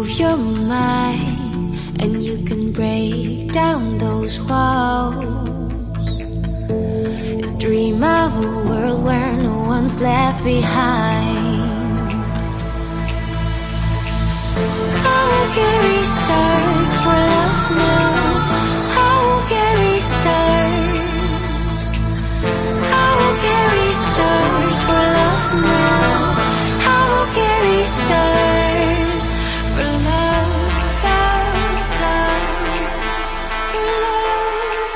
move your mind, and you can break down those walls. Dream of a world where no one's left behind. I will carry stars for love now. I will carry stars. I will carry stars for love now. I will carry stars for love, love, love, for love,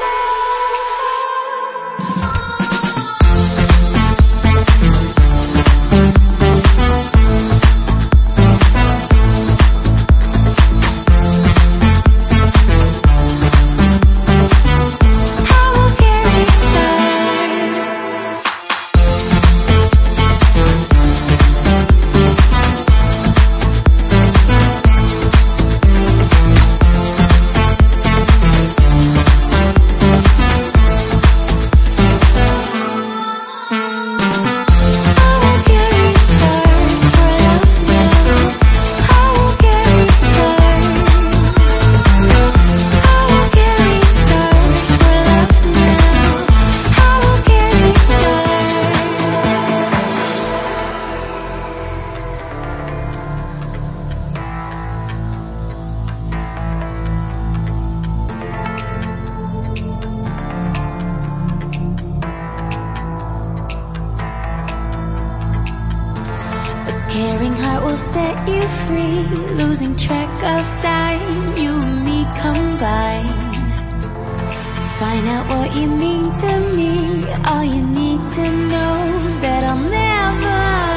caring heart will set you free, losing track of time, you and me combined. Find out what you mean to me, all you need to know is that I'll never